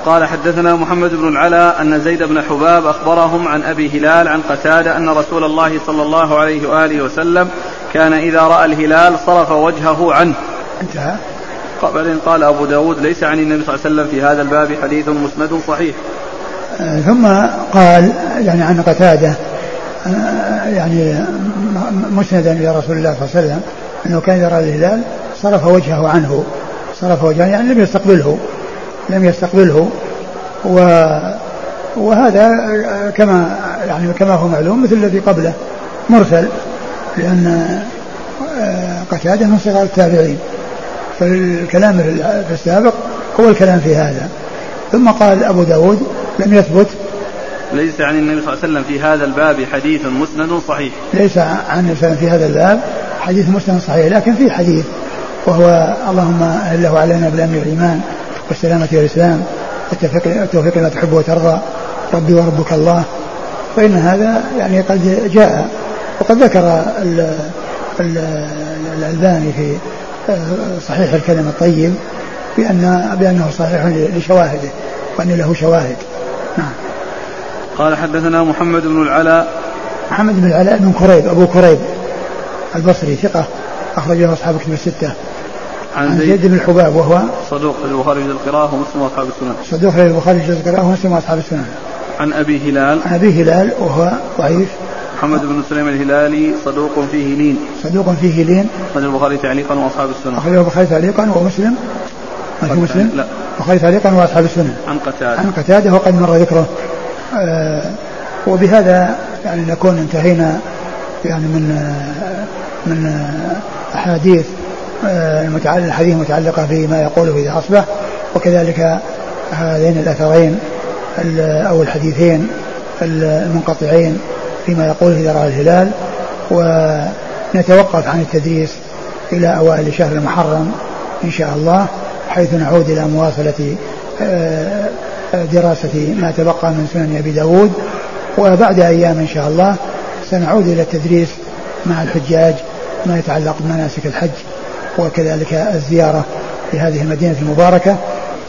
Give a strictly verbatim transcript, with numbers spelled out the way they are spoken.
قال حدثنا محمد بن العلاء أن زيد بن حباب أخبرهم عن أبي هلال عن قتادة أن رسول الله صلى الله عليه وآله وسلم كان إذا رأى الهلال صرف وجهه عنه. انتهى. قبل قال أبو داود ليس عن النبي صلى الله عليه وسلم في هذا الباب حديث مسند صحيح. ثم قال يعني عن قتادة يعني مسندا إلى رسول الله صلى الله عليه وسلم أنه كان يرى الهلال صرف وجهه عنه، صرف وجهه يعني لم يستقبله لم يستقبله و وهذا كما يعني كما هو معلوم مثل الذي قبله مرسل، لأن قتادة من صغار التابعين، فالكلام في السابق هو الكلام في هذا. ثم قال أبو داود لم يثبت ليس عن النبي صلى الله عليه وسلم في هذا الباب حديث مسند صحيح. ليس عن النبي صلى الله عليه وسلم في هذا الباب حديث مسند صحيح، لكن في حديث وهو اللهم أهله علينا بالأمن والإيمان والسلامة والإسلام والتوفيق لما تحب وترضى ربي وربك الله، فإن هذا يعني قد جاء، وقد ذكر الألباني في صحيح الكلم الطيب بأن بأنه صحيح لشواهده وأن له شواهد. نعم. قال حدثنا محمد بن العلاء محمد بن العلاء بن كريب أبو كريب البصري ثقة أخرجه أصحاب كتب الستة. عن زيد بن الحباب وهو صدوق للبخاري في القراءة ومسلم وأصحاب السنن. صدوق للبخاري في القراءة ومسلم وأصحاب السنن. عن أبي هلال عن أبي هلال وهو ضعيف محمد بن سليم الهلالي صدوق فيه لين صدوق فيه لين أخرجه البخاري تعليقا وأصحاب السنن. أخرجه البخاري تعليقا ومسلم ما في مسلم لا البخاري تعليقا وأصحاب السنن. عن قتادة عن قتادة وقد مر ذكره. آه وبهذا يعني نكون انتهينا يعني من آه من آه أحاديث المتعلق الحديث المتعلقة بما يقوله إذا أصبح، وكذلك هذين الأثرين أو الحديثين المنقطعين فيما يقوله إذا رأى الهلال. ونتوقف عن التدريس إلى أوائل شهر المحرم إن شاء الله، حيث نعود إلى مواصلة دراسة ما تبقى من سنن أبي داود، وبعد أيام إن شاء الله سنعود إلى التدريس مع الحجاج ما يتعلق بمناسك الحج وكذلك الزيارة لهذه المدينة المباركة.